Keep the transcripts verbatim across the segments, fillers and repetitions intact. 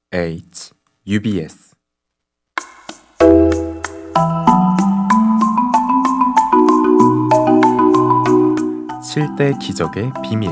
H, 유비에스. 칠 대 기적의 비밀.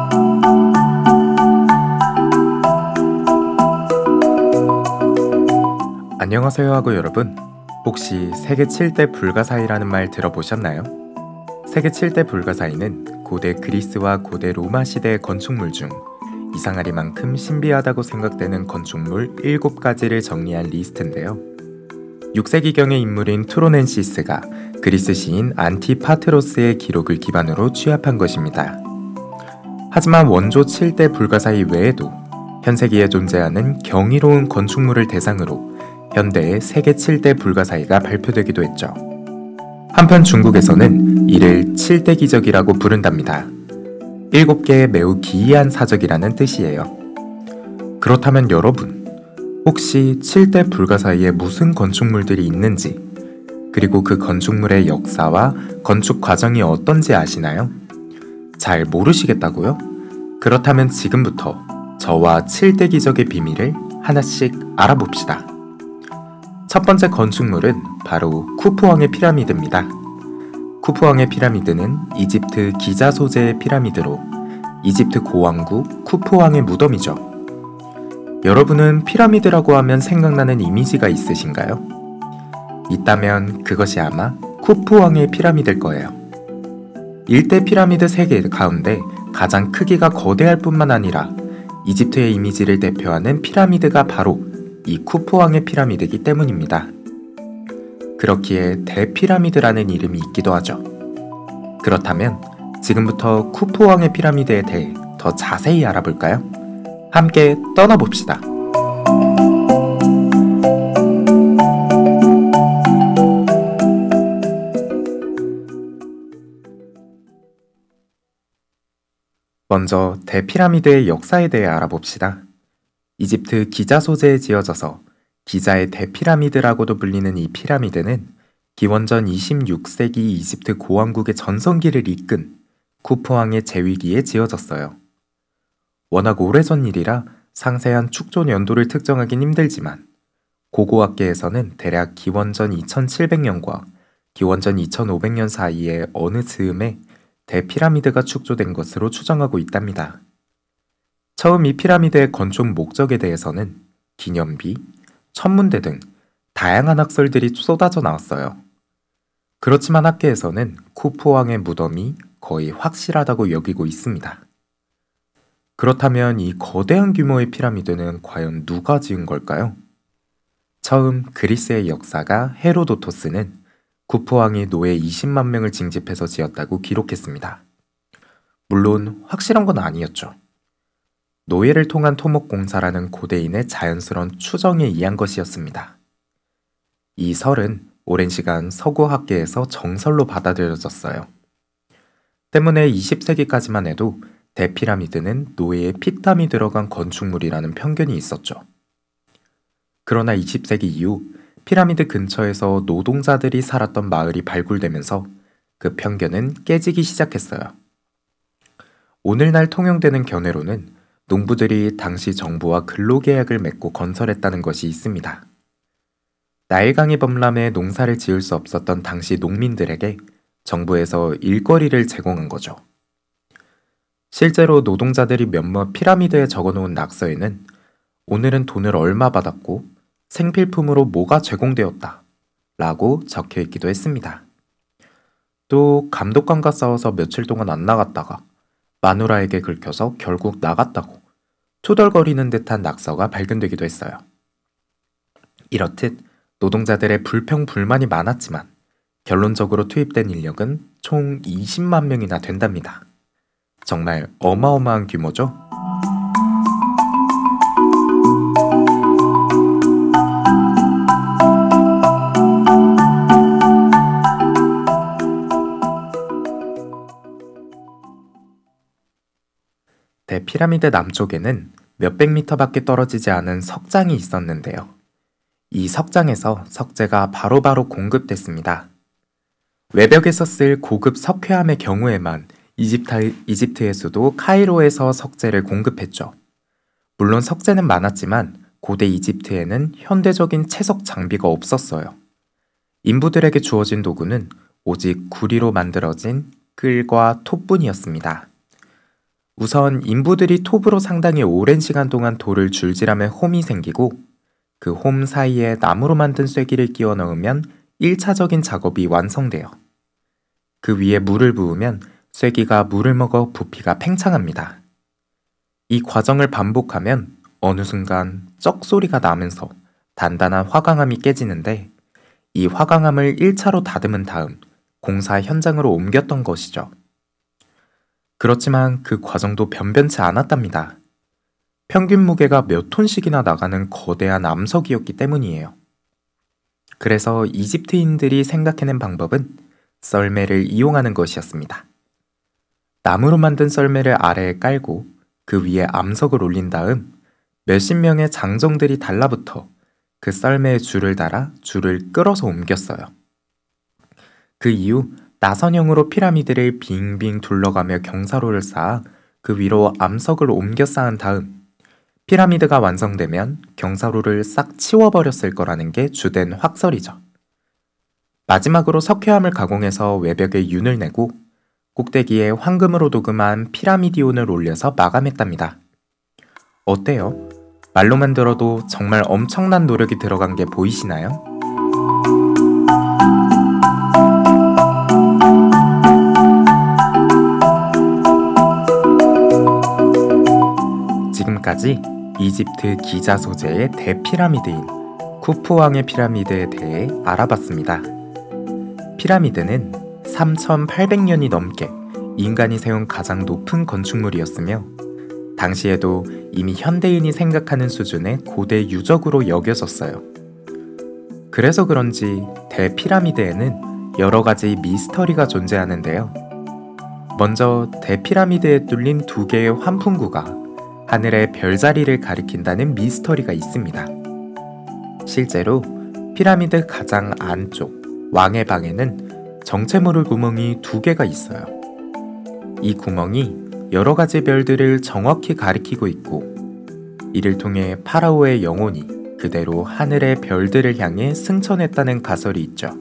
안녕하세요 하고 여러분, 혹시 세계 칠 대 불가사의라는 말 들어보셨나요? 세계 칠 대 불가사의는 고대 그리스와 고대 로마 시대의 건축물 중 이상하리만큼 신비하다고 생각되는 건축물 일곱 가지를 정리한 리스트인데요. 육 세기경의 인물인 투로넨시스가 그리스 시인 안티파트로스의 기록을 기반으로 취합한 것입니다. 하지만 원조 칠 대 불가사의 외에도 현세기에 존재하는 경이로운 건축물을 대상으로 현대의 세계 칠 대 불가사의가 발표되기도 했죠. 한편 중국에서는 이를 칠 대 기적이라고 부른답니다. 일곱 개의 매우 기이한 사적이라는 뜻이에요. 그렇다면 여러분, 혹시 칠 대 불가사의에 무슨 건축물들이 있는지, 그리고 그 건축물의 역사와 건축 과정이 어떤지 아시나요? 잘 모르시겠다고요? 그렇다면 지금부터 저와 칠 대 기적의 비밀을 하나씩 알아봅시다. 첫 번째 건축물은 바로 쿠푸왕의 피라미드입니다. 쿠푸왕의 피라미드는 이집트 기자 소재의 피라미드로 이집트 고왕국 쿠푸왕의 무덤이죠. 여러분은 피라미드라고 하면 생각나는 이미지가 있으신가요? 있다면 그것이 아마 쿠푸왕의 피라미드일 거예요. 일대 피라미드 세 개 가운데 가장 크기가 거대할 뿐만 아니라 이집트의 이미지를 대표하는 피라미드가 바로 이 쿠푸왕의 피라미드이기 때문입니다. 그렇기에 대피라미드라는 이름이 있기도 하죠. 그렇다면 지금부터 쿠푸왕의 피라미드에 대해 더 자세히 알아볼까요? 함께 떠나봅시다. 먼저 대피라미드의 역사에 대해 알아봅시다. 이집트 기자 소재에 지어져서 기자의 대피라미드라고도 불리는 이 피라미드는 기원전 이십육 세기 이집트 고왕국의 전성기를 이끈 쿠푸왕의 재위기에 지어졌어요. 워낙 오래전 일이라 상세한 축조 연도를 특정하긴 힘들지만 고고학계에서는 대략 기원전 이천칠백 년과 기원전 이천오백 년 사이에 어느 즈음에 대피라미드가 축조된 것으로 추정하고 있답니다. 처음 이 피라미드의 건축 목적에 대해서는 기념비, 천문대 등 다양한 학설들이 쏟아져 나왔어요. 그렇지만 학계에서는 쿠푸왕의 무덤이 거의 확실하다고 여기고 있습니다. 그렇다면 이 거대한 규모의 피라미드는 과연 누가 지은 걸까요? 처음 그리스의 역사가 헤로도토스는 쿠푸왕이 노예 이십만 명을 징집해서 지었다고 기록했습니다. 물론 확실한 건 아니었죠. 노예를 통한 토목공사라는 고대인의 자연스러운 추정에 의한 것이었습니다. 이 설은 오랜 시간 서구학계에서 정설로 받아들여졌어요. 때문에 이십 세기까지만 해도 대피라미드는 노예의 피땀이 들어간 건축물이라는 편견이 있었죠. 그러나 이십 세기 이후 피라미드 근처에서 노동자들이 살았던 마을이 발굴되면서 그 편견은 깨지기 시작했어요. 오늘날 통용되는 견해로는 농부들이 당시 정부와 근로계약을 맺고 건설했다는 것이 있습니다. 나일강이 범람해 농사를 지을 수 없었던 당시 농민들에게 정부에서 일거리를 제공한 거죠. 실제로 노동자들이 몇몇 피라미드에 적어놓은 낙서에는 오늘은 돈을 얼마 받았고 생필품으로 뭐가 제공되었다 라고 적혀있기도 했습니다. 또 감독관과 싸워서 며칠 동안 안 나갔다가 마누라에게 긁혀서 결국 나갔다고 투덜거리는 듯한 낙서가 발견되기도 했어요. 이렇듯 노동자들의 불평불만이 많았지만 결론적으로 투입된 인력은 총 이십만 명이나 된답니다. 정말 어마어마한 규모죠? 대피라미드 남쪽에는 몇백 미터밖에 떨어지지 않은 석장이 있었는데요. 이 석장에서 석재가 바로바로 공급됐습니다. 외벽에서 쓸 고급 석회암의 경우에만 이집트, 이집트의 수도 카이로에서 석재를 공급했죠. 물론 석재는 많았지만 고대 이집트에는 현대적인 채석 장비가 없었어요. 인부들에게 주어진 도구는 오직 구리로 만들어진 끌과 톱뿐이었습니다. 우선 인부들이 톱으로 상당히 오랜 시간 동안 돌을 줄질하며 홈이 생기고 그 홈 사이에 나무로 만든 쐐기를 끼워 넣으면 일 차적인 작업이 완성돼요. 그 위에 물을 부으면 쐐기가 물을 먹어 부피가 팽창합니다. 이 과정을 반복하면 어느 순간 쩍 소리가 나면서 단단한 화강암이 깨지는데 이 화강암을 일 차로 다듬은 다음 공사 현장으로 옮겼던 것이죠. 그렇지만 그 과정도 변변치 않았답니다. 평균 무게가 몇 톤씩이나 나가는 거대한 암석이었기 때문이에요. 그래서 이집트인들이 생각해낸 방법은 썰매를 이용하는 것이었습니다. 나무로 만든 썰매를 아래에 깔고 그 위에 암석을 올린 다음 몇십 명의 장정들이 달라붙어 그 썰매에 줄을 달아 줄을 끌어서 옮겼어요. 그 이후 나선형으로 피라미드를 빙빙 둘러가며 경사로를 쌓아 그 위로 암석을 옮겨 쌓은 다음 피라미드가 완성되면 경사로를 싹 치워버렸을 거라는 게 주된 확설이죠. 마지막으로 석회암을 가공해서 외벽에 윤을 내고 꼭대기에 황금으로 도금한 피라미디온을 올려서 마감했답니다. 어때요? 말로만 들어도 정말 엄청난 노력이 들어간 게 보이시나요? 지금까지 이집트 기자 소재의 대피라미드인 쿠푸왕의 피라미드에 대해 알아봤습니다. 피라미드는 삼천팔백 년이 넘게 인간이 세운 가장 높은 건축물이었으며 당시에도 이미 현대인이 생각하는 수준의 고대 유적으로 여겨졌어요. 그래서 그런지 대피라미드에는 여러 가지 미스터리가 존재하는데요. 먼저 대피라미드에 뚫린 두 개의 환풍구가 하늘의 별자리를 가리킨다는 미스터리가 있습니다. 실제로 피라미드 가장 안쪽 왕의 방에는 정체모를 구멍이 두 개가 있어요. 이 구멍이 여러 가지 별들을 정확히 가리키고 있고 이를 통해 파라오의 영혼이 그대로 하늘의 별들을 향해 승천했다는 가설이 있죠.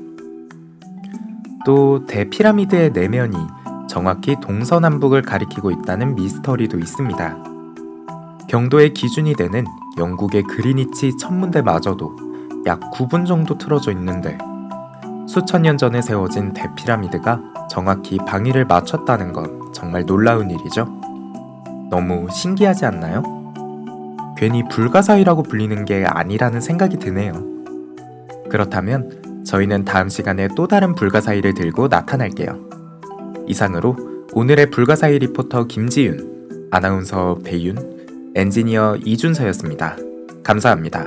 또 대피라미드의 내면이 정확히 동서남북을 가리키고 있다는 미스터리도 있습니다. 경도의 기준이 되는 영국의 그리니치 천문대마저도 약 구 분 정도 틀어져 있는데 수천 년 전에 세워진 대피라미드가 정확히 방위를 맞췄다는 건 정말 놀라운 일이죠. 너무 신기하지 않나요? 괜히 불가사의라고 불리는 게 아니라는 생각이 드네요. 그렇다면 저희는 다음 시간에 또 다른 불가사의를 들고 나타날게요. 이상으로 오늘의 불가사의 리포터 김지윤, 아나운서 배윤, 엔지니어 이준서였습니다. 감사합니다.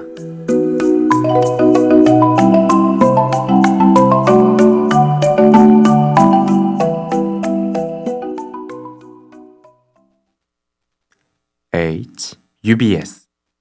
H, 유비에스